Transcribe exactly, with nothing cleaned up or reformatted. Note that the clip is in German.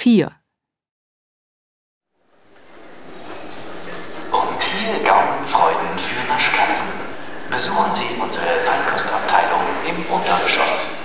vier. Und hier Gaumenfreuden für Naschkatzen. Besuchen Sie unsere Feinkostabteilung im Untergeschoss.